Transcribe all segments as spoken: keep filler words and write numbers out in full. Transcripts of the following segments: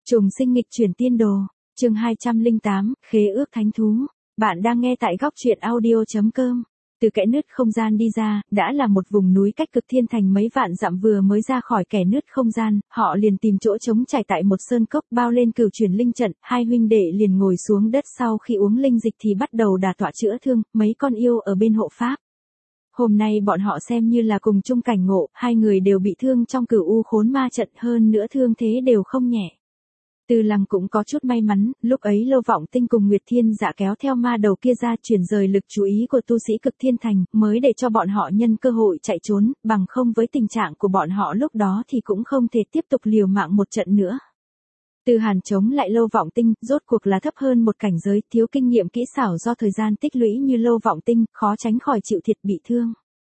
Trùng sinh nghịch chuyển tiên đồ, chương hai trăm lẻ tám, khế ước thánh thú. Bạn đang nghe tại góc truyện audio chấm com. Từ kẽ nứt không gian đi ra, đã là một vùng núi cách cực thiên thành mấy vạn dặm. Vừa mới ra khỏi kẽ nứt không gian, họ liền tìm chỗ trống trải tại một sơn cốc bao lên cửu chuyển linh trận. Hai huynh đệ liền ngồi xuống đất, sau khi uống linh dịch thì bắt đầu đả tọa chữa thương, mấy con yêu ở bên hộ pháp. Hôm nay bọn họ xem như là cùng chung cảnh ngộ, hai người đều bị thương trong cửu u khốn ma trận, hơn nữa thương thế đều không nhẹ. Tư Lăng cũng có chút may mắn, lúc ấy Lâu Vọng Tinh cùng Nguyệt Thiên Dạ kéo theo ma đầu kia ra, chuyển rời lực chú ý của tu sĩ cực thiên thành, mới để cho bọn họ nhân cơ hội chạy trốn, bằng không với tình trạng của bọn họ lúc đó thì cũng không thể tiếp tục liều mạng một trận nữa. Tư Hàn chống lại Lâu Vọng Tinh, rốt cuộc là thấp hơn một cảnh giới, thiếu kinh nghiệm kỹ xảo do thời gian tích lũy như Lâu Vọng Tinh, khó tránh khỏi chịu thiệt bị thương.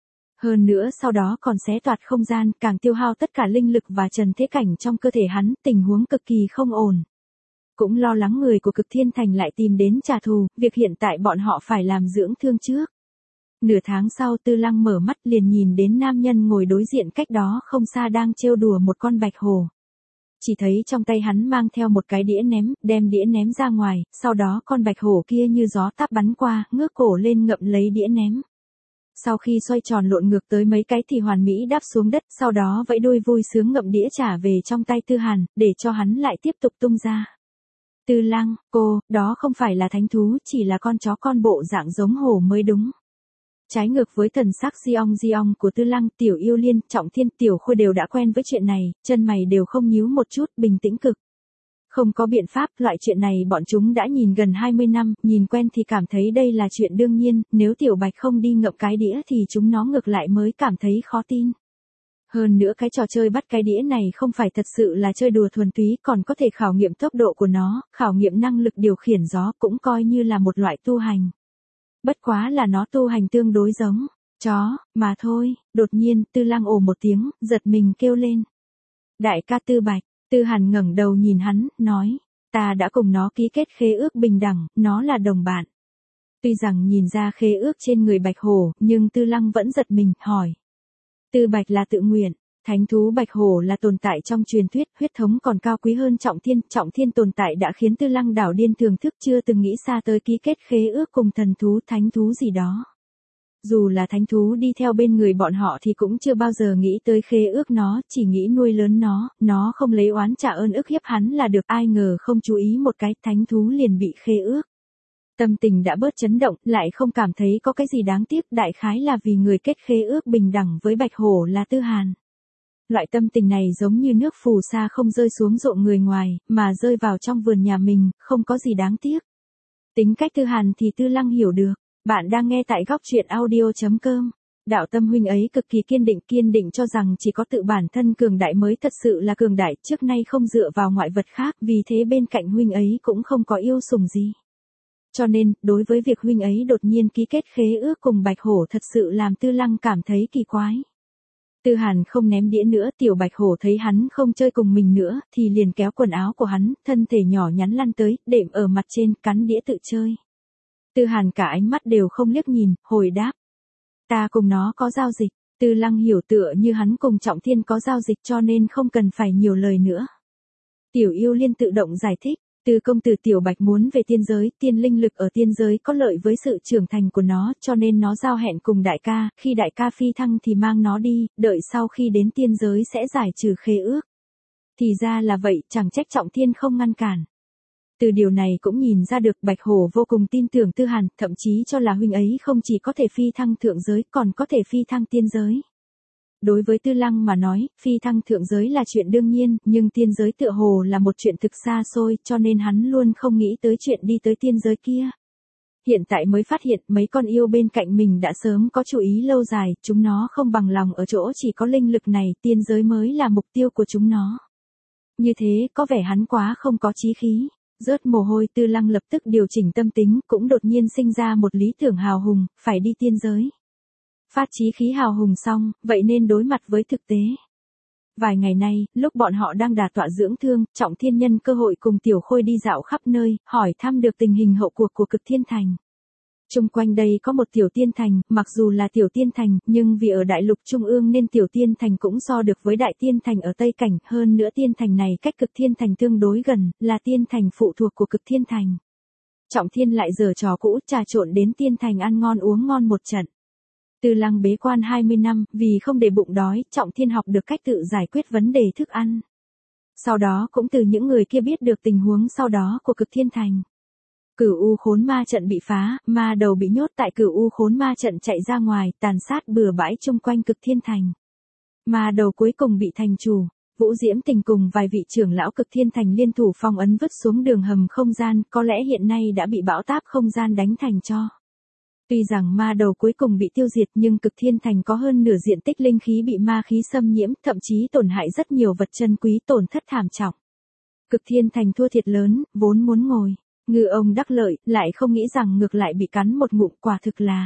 Hơn nữa sau đó còn xé toạc không gian, càng tiêu hao tất cả linh lực và trần thế cảnh trong cơ thể hắn, tình huống cực kỳ không ổn. Cũng lo lắng người của cực thiên thành lại tìm đến trả thù, việc hiện tại bọn họ phải làm dưỡng thương trước. Nửa tháng sau Tư Lăng mở mắt liền nhìn đến nam nhân ngồi đối diện cách đó không xa đang trêu đùa một con bạch hổ. Chỉ thấy trong tay hắn mang theo một cái đĩa ném, đem đĩa ném ra ngoài, sau đó con bạch hổ kia như gió táp bắn qua, ngước cổ lên ngậm lấy đĩa ném. Sau khi xoay tròn lộn ngược tới mấy cái thì hoàn mỹ đáp xuống đất, sau đó vẫy đuôi vui sướng ngậm đĩa trả về trong tay Tư Hàn, để cho hắn lại tiếp tục tung ra. Tư Lăng, cô, đó không phải là thánh thú, chỉ là con chó con bộ dạng giống hổ mới đúng. Trái ngược với thần sắc Diong Diong của Tư Lăng, Tiểu Yêu Liên, Trọng Thiên, Tiểu Khôi đều đã quen với chuyện này, chân mày đều không nhíu một chút, bình tĩnh cực. Không có biện pháp, loại chuyện này bọn chúng đã nhìn gần hai mươi năm, nhìn quen thì cảm thấy đây là chuyện đương nhiên, nếu Tiểu Bạch không đi ngậm cái đĩa thì chúng nó ngược lại mới cảm thấy khó tin. Hơn nữa cái trò chơi bắt cái đĩa này không phải thật sự là chơi đùa thuần túy, còn có thể khảo nghiệm tốc độ của nó, khảo nghiệm năng lực điều khiển gió, cũng coi như là một loại tu hành. Bất quá là nó tu hành tương đối giống chó, mà thôi. Đột nhiên, Tư Lăng ồ một tiếng, giật mình kêu lên. Đại ca Tư Bạch. Tư Hàn ngẩng đầu nhìn hắn, nói, ta đã cùng nó ký kết khế ước bình đẳng, nó là đồng bạn. Tuy rằng nhìn ra khế ước trên người bạch hổ, nhưng Tư Lăng vẫn giật mình, hỏi. Tư Bạch là tự nguyện, thánh thú bạch hổ là tồn tại trong truyền thuyết, huyết thống còn cao quý hơn Trọng Thiên, Trọng Thiên tồn tại đã khiến Tư Lăng đảo điên thưởng thức, chưa từng nghĩ xa tới ký kết khế ước cùng thần thú, thánh thú gì đó. Dù là thánh thú đi theo bên người bọn họ thì cũng chưa bao giờ nghĩ tới khế ước nó, chỉ nghĩ nuôi lớn nó, nó không lấy oán trả ơn ức hiếp hắn là được, ai ngờ không chú ý một cái, thánh thú liền bị khế ước. Tâm tình đã bớt chấn động, lại không cảm thấy có cái gì đáng tiếc, đại khái là vì người kết khế ước bình đẳng với bạch hổ là Tư Hàn. Loại tâm tình này giống như nước phù sa không rơi xuống ruộng người ngoài, mà rơi vào trong vườn nhà mình, không có gì đáng tiếc. Tính cách Tư Hàn thì Tư Lăng hiểu được. Bạn đang nghe tại góc truyện audio chấm com. Đạo tâm huynh ấy cực kỳ kiên định, kiên định cho rằng chỉ có tự bản thân cường đại mới thật sự là cường đại, trước nay không dựa vào ngoại vật khác, vì thế bên cạnh huynh ấy cũng không có yêu sủng gì. Cho nên, đối với việc huynh ấy đột nhiên ký kết khế ước cùng bạch hổ thật sự làm Tư Lăng cảm thấy kỳ quái. Tư Hàn không ném đĩa nữa, tiểu bạch hổ thấy hắn không chơi cùng mình nữa, thì liền kéo quần áo của hắn, thân thể nhỏ nhắn lăn tới, đệm ở mặt trên, cắn đĩa tự chơi. Tư Hàn cả ánh mắt đều không liếc nhìn, hồi đáp. Ta cùng nó có giao dịch. Tư Lăng hiểu tựa như hắn cùng Trọng Thiên có giao dịch, cho nên không cần phải nhiều lời nữa. Tiểu Yêu Liên tự động giải thích. Từ công tử Tiểu Bạch muốn về tiên giới, tiên linh lực ở tiên giới có lợi với sự trưởng thành của nó, cho nên nó giao hẹn cùng đại ca, khi đại ca phi thăng thì mang nó đi, đợi sau khi đến tiên giới sẽ giải trừ khế ước. Thì ra là vậy, chẳng trách Trọng Thiên không ngăn cản. Từ điều này cũng nhìn ra được bạch hổ vô cùng tin tưởng Tư Hàn, thậm chí cho là huynh ấy không chỉ có thể phi thăng thượng giới, còn có thể phi thăng tiên giới. Đối với Tư Lăng mà nói, phi thăng thượng giới là chuyện đương nhiên, nhưng tiên giới tựa hồ là một chuyện thực xa xôi, cho nên hắn luôn không nghĩ tới chuyện đi tới tiên giới kia. Hiện tại mới phát hiện mấy con yêu bên cạnh mình đã sớm có chú ý lâu dài, chúng nó không bằng lòng ở chỗ chỉ có linh lực này, tiên giới mới là mục tiêu của chúng nó. Như thế, có vẻ hắn quá không có chí khí. Rớt mồ hôi, Tư Lăng lập tức điều chỉnh tâm tính, cũng đột nhiên sinh ra một lý tưởng hào hùng, phải đi tiên giới. Phát chí khí hào hùng xong, vậy nên đối mặt với thực tế. Vài ngày nay, lúc bọn họ đang đả tọa dưỡng thương, Trọng Thiên nhân cơ hội cùng Tiểu Khôi đi dạo khắp nơi, hỏi thăm được tình hình hậu cuộc của cực thiên thành. Chung quanh đây có một tiểu tiên thành, mặc dù là tiểu tiên thành, nhưng vì ở đại lục trung ương nên tiểu tiên thành cũng so được với đại tiên thành ở Tây Cảnh, hơn nữa tiên thành này cách cực thiên thành tương đối gần, là tiên thành phụ thuộc của cực thiên thành. Trọng Thiên lại giở trò cũ trà trộn đến tiên thành ăn ngon uống ngon một trận. Tư Lăng bế quan hai mươi năm, vì không để bụng đói, Trọng Thiên học được cách tự giải quyết vấn đề thức ăn. Sau đó cũng từ những người kia biết được tình huống sau đó của cực thiên thành. Cửu U Khốn Ma trận bị phá, ma đầu bị nhốt tại Cửu U Khốn Ma trận chạy ra ngoài, tàn sát bừa bãi chung quanh cực thiên thành. Ma đầu cuối cùng bị thành chủ, Vũ Diễm Tình cùng vài vị trưởng lão cực thiên thành liên thủ phong ấn vứt xuống đường hầm không gian, có lẽ hiện nay đã bị bão táp không gian đánh thành tro. Tuy rằng ma đầu cuối cùng bị tiêu diệt nhưng cực thiên thành có hơn nửa diện tích linh khí bị ma khí xâm nhiễm, thậm chí tổn hại rất nhiều vật chân quý, tổn thất thảm trọng. Cực thiên thành thua thiệt lớn, vốn muốn ngồi ngư ông đắc lợi, lại không nghĩ rằng ngược lại bị cắn một ngụm, quả thực là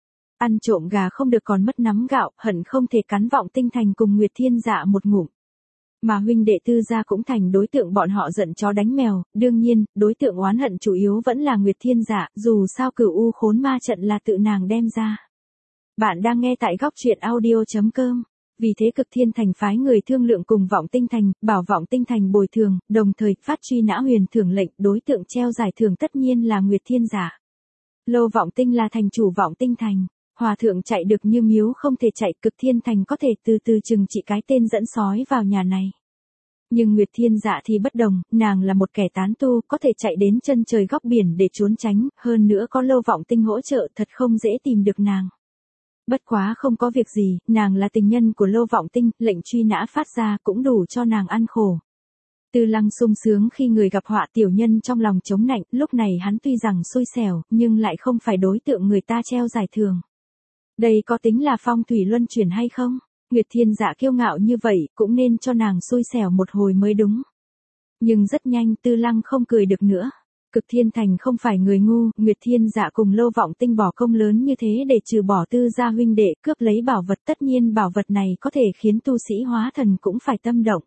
ăn trộm gà không được còn mất nắm gạo, hận không thể cắn Vọng Tinh thành cùng Nguyệt Thiên Dạ một ngụm. Mà huynh đệ Tư gia cũng thành đối tượng bọn họ giận chó đánh mèo, đương nhiên, đối tượng oán hận chủ yếu vẫn là Nguyệt Thiên Dạ, dù sao Cửu U Khốn Ma trận là tự nàng đem ra. Bạn đang nghe tại góc truyện audio chấm com. Vì thế cực thiên thành phái người thương lượng cùng Vọng Tinh thành, bảo Vọng Tinh thành bồi thường, đồng thời phát truy nã huyền thưởng lệnh, đối tượng treo giải thưởng tất nhiên là Nguyệt Thiên Dạ. Lô Vọng Tinh là thành chủ Vọng Tinh thành. Hòa thượng chạy được như miếu không thể chạy, cực thiên thành có thể từ từ chừng trị cái tên dẫn sói vào nhà này. Nhưng Nguyệt Thiên Dạ thì bất đồng, nàng là một kẻ tán tu, có thể chạy đến chân trời góc biển để trốn tránh, hơn nữa có Lô Vọng Tinh hỗ trợ, thật không dễ tìm được nàng. Bất quá không có việc gì, nàng là tình nhân của Lô Vọng Tinh, lệnh truy nã phát ra cũng đủ cho nàng ăn khổ. Tư Lăng sung sướng khi người gặp họa, tiểu nhân trong lòng chống nạnh, lúc này hắn tuy rằng xui xẻo, nhưng lại không phải đối tượng người ta treo giải thưởng. Đây có tính là phong thủy luân chuyển hay không? Nguyệt Thiên Dạ kiêu ngạo như vậy, cũng nên cho nàng xui xẻo một hồi mới đúng. Nhưng rất nhanh Tư Lăng không cười được nữa. Cực thiên thành không phải người ngu, Nguyệt Thiên Dạ cùng Lô Vọng Tinh bỏ công lớn như thế để trừ bỏ Tư gia huynh đệ, cướp lấy bảo vật, tất nhiên bảo vật này có thể khiến tu sĩ hóa thần cũng phải tâm động.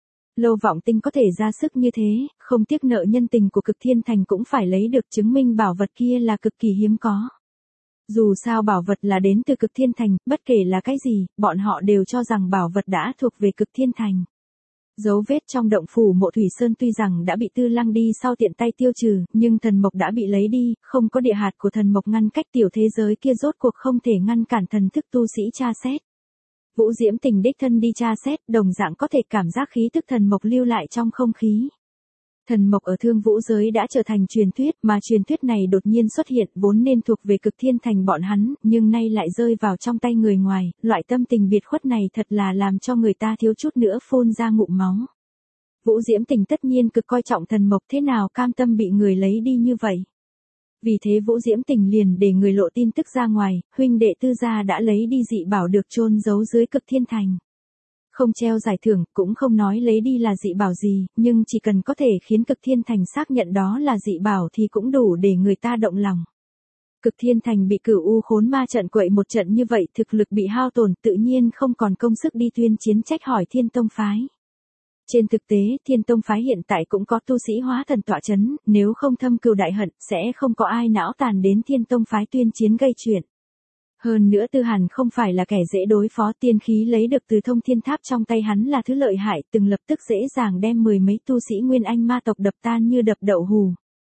Lô Vọng Tinh có thể ra sức như thế, không tiếc nợ nhân tình của cực thiên thành cũng phải lấy được chứng minh bảo vật kia là cực kỳ hiếm có. Dù sao bảo vật là đến từ cực thiên thành, bất kể là cái gì, bọn họ đều cho rằng bảo vật đã thuộc về cực thiên thành. Dấu vết trong động phủ Mộ Thủy Sơn tuy rằng đã bị Tư Lăng đi sau tiện tay tiêu trừ, nhưng thần mộc đã bị lấy đi, không có địa hạt của thần mộc ngăn cách, tiểu thế giới kia rốt cuộc không thể ngăn cản thần thức tu sĩ tra xét. Vũ Diễm Tình đích thân đi tra xét, đồng dạng có thể cảm giác khí tức thần mộc lưu lại trong không khí. Thần mộc ở Thương Vũ giới đã trở thành truyền thuyết, mà truyền thuyết này đột nhiên xuất hiện, vốn nên thuộc về cực thiên thành bọn hắn, nhưng nay lại rơi vào trong tay người ngoài, loại tâm tình biệt khuất này thật là làm cho người ta thiếu chút nữa phun ra ngụm máu. Vũ Diễm Tình tất nhiên cực coi trọng thần mộc, thế nào cam tâm bị người lấy đi như vậy. Vì thế Vũ Diễm Tình liền để người lộ tin tức ra ngoài, huynh đệ Tư gia đã lấy đi dị bảo được chôn giấu dưới cực thiên thành. Không treo giải thưởng, cũng không nói lấy đi là dị bảo gì, nhưng chỉ cần có thể khiến cực thiên thành xác nhận đó là dị bảo thì cũng đủ để người ta động lòng. Cực thiên thành bị Cửu U Khốn Ma trận quậy một trận như vậy, thực lực bị hao tổn, tự nhiên không còn công sức đi tuyên chiến trách hỏi Thiên Tông phái. Trên thực tế, Thiên Tông phái hiện tại cũng có tu sĩ hóa thần tọa chấn, nếu không thâm cừu đại hận, sẽ không có ai não tàn đến Thiên Tông phái tuyên chiến gây chuyện. Hơn nữa Tư Hàn không phải là kẻ dễ đối phó, tiên khí lấy được từ Thông Thiên Tháp trong tay hắn là thứ lợi hại, từng lập tức dễ dàng đem mười mấy tu sĩ Nguyên Anh ma tộc đập tan như đập đậu hù.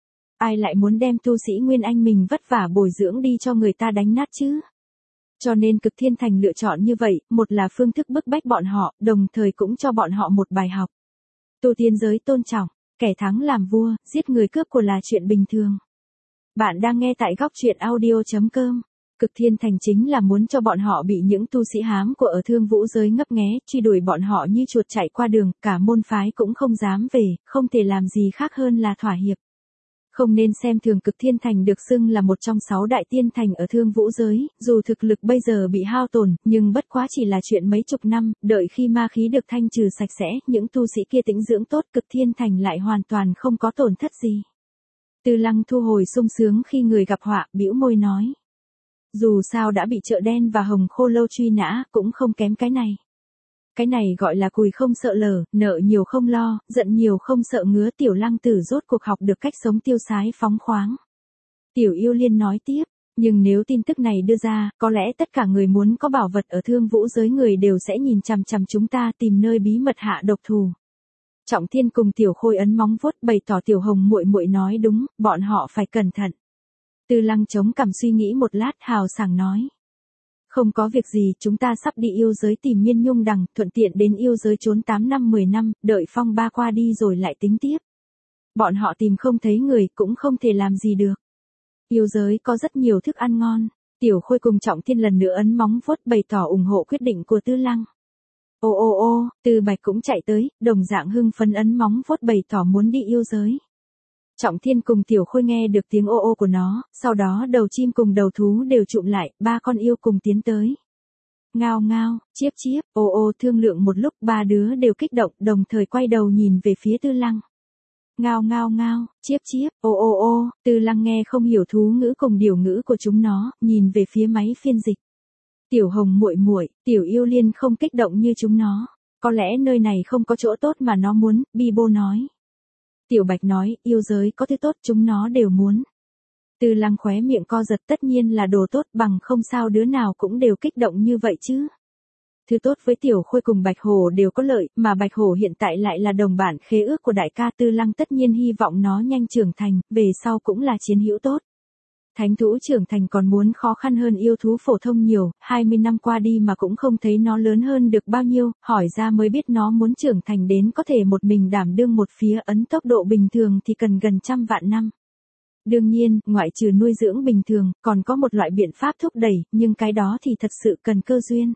Ai lại muốn đem tu sĩ Nguyên Anh mình vất vả bồi dưỡng đi cho người ta đánh nát chứ? Cho nên cực thiên thành lựa chọn như vậy, một là phương thức bức bách bọn họ, đồng thời cũng cho bọn họ một bài học. Tu tiên giới tôn trọng, kẻ thắng làm vua, giết người cướp của là chuyện bình thường. Bạn đang nghe tại góc truyện audio chấm com. Cực thiên thành chính là muốn cho bọn họ bị những tu sĩ hám của ở Thương Vũ giới ngấp nghé, truy đuổi bọn họ như chuột chạy qua đường, cả môn phái cũng không dám về, không thể làm gì khác hơn là thỏa hiệp. Không nên xem thường cực thiên thành được xưng là một trong sáu đại tiên thành ở Thương Vũ giới, dù thực lực bây giờ bị hao tổn, nhưng bất quá chỉ là chuyện mấy chục năm, đợi khi ma khí được thanh trừ sạch sẽ, những tu sĩ kia tĩnh dưỡng tốt, cực thiên thành lại hoàn toàn không có tổn thất gì. Tư Lăng thu hồi sung sướng khi người gặp họa, bĩu môi nói. Dù sao đã bị chợ đen và hồng khô lâu truy nã, cũng không kém cái này. Cái này gọi là cùi không sợ lở, nợ nhiều không lo, giận nhiều không sợ ngứa. Tiểu Lăng Tử rốt cuộc học được cách sống tiêu sái phóng khoáng. Tiểu Yêu Liên nói tiếp, Nhưng nếu tin tức này đưa ra, có lẽ tất cả người muốn có bảo vật ở Thương Vũ giới người đều sẽ nhìn chằm chằm chúng ta tìm nơi bí mật hạ độc thủ. Trọng Thiên cùng Tiểu Khôi ấn móng vuốt bày tỏ Tiểu Hồng muội muội nói đúng, bọn họ phải cẩn thận. Tư Lăng chống cằm suy nghĩ một lát hào sảng nói. Không có việc gì, chúng ta sắp đi yêu giới tìm Miên Nhung Đằng, thuận tiện đến yêu giới trốn tám năm mười năm, đợi phong ba qua đi rồi lại tính tiếp. Bọn họ tìm không thấy người cũng không thể làm gì được. Yêu giới có rất nhiều thức ăn ngon. Tiểu Khôi cùng Trọng Thiên lần nữa ấn móng vuốt bày tỏ ủng hộ quyết định của Tư Lăng. Ô ô ô, Tư Bạch cũng chạy tới, đồng dạng hưng phấn ấn móng vuốt bày tỏ muốn đi yêu giới. Trọng Thiên cùng Tiểu Khôi nghe được tiếng ô ô của nó, sau đó đầu chim cùng đầu thú đều trụm lại, ba con yêu cùng tiến tới. Ngao ngao, chiếp chiếp, ô ô thương lượng một lúc ba đứa đều kích động đồng thời quay đầu nhìn về phía Tư Lăng. Ngao ngao ngao, chiếp chiếp, ô ô ô, Tư Lăng nghe không hiểu thú ngữ cùng điều ngữ của chúng nó, nhìn về phía máy phiên dịch. Tiểu Hồng muội muội, Tiểu Yêu Liên không kích động như chúng nó, có lẽ nơi này không có chỗ tốt mà nó muốn, Bibo nói. Tiểu Bạch nói, yêu giới có thứ tốt chúng nó đều muốn. Tư Lăng khóe miệng co giật tất nhiên là đồ tốt bằng không sao đứa nào cũng đều kích động như vậy chứ. Thứ tốt với Tiểu Khôi cùng Bạch Hổ đều có lợi, mà Bạch Hổ hiện tại lại là đồng bản khế ước của đại ca Tư Lăng tất nhiên hy vọng nó nhanh trưởng thành, về sau cũng là chiến hữu tốt. Thánh thú trưởng thành còn muốn khó khăn hơn yêu thú phổ thông nhiều, hai mươi năm qua đi mà cũng không thấy nó lớn hơn được bao nhiêu, hỏi ra mới biết nó muốn trưởng thành đến có thể một mình đảm đương một phía ấn tốc độ bình thường thì cần gần trăm vạn năm. Đương nhiên, ngoại trừ nuôi dưỡng bình thường, còn có một loại biện pháp thúc đẩy, nhưng cái đó thì thật sự cần cơ duyên.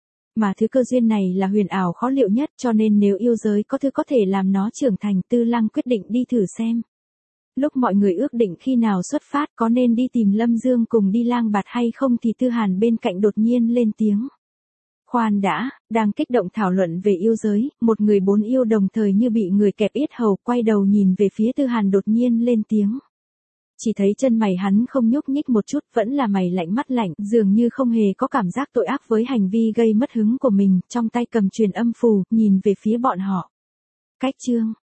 Mà thứ cơ duyên này là huyền ảo khó liệu nhất cho nên nếu yêu giới có thứ có thể làm nó trưởng thành Tư Lăng quyết định đi thử xem. Lúc mọi người ước định khi nào xuất phát có nên đi tìm Lâm Dương cùng đi lang bạt hay không thì Tư Hàn bên cạnh đột nhiên lên tiếng. Khoan đã, đang kích động thảo luận về yêu giới, một người bốn yêu đồng thời như bị người kẹp yết hầu quay đầu nhìn về phía Tư Hàn đột nhiên lên tiếng. Chỉ thấy chân mày hắn không nhúc nhích một chút vẫn là mày lạnh mắt lạnh dường như không hề có cảm giác tội ác với hành vi gây mất hứng của mình trong tay cầm truyền âm phù nhìn về phía bọn họ. Cách chương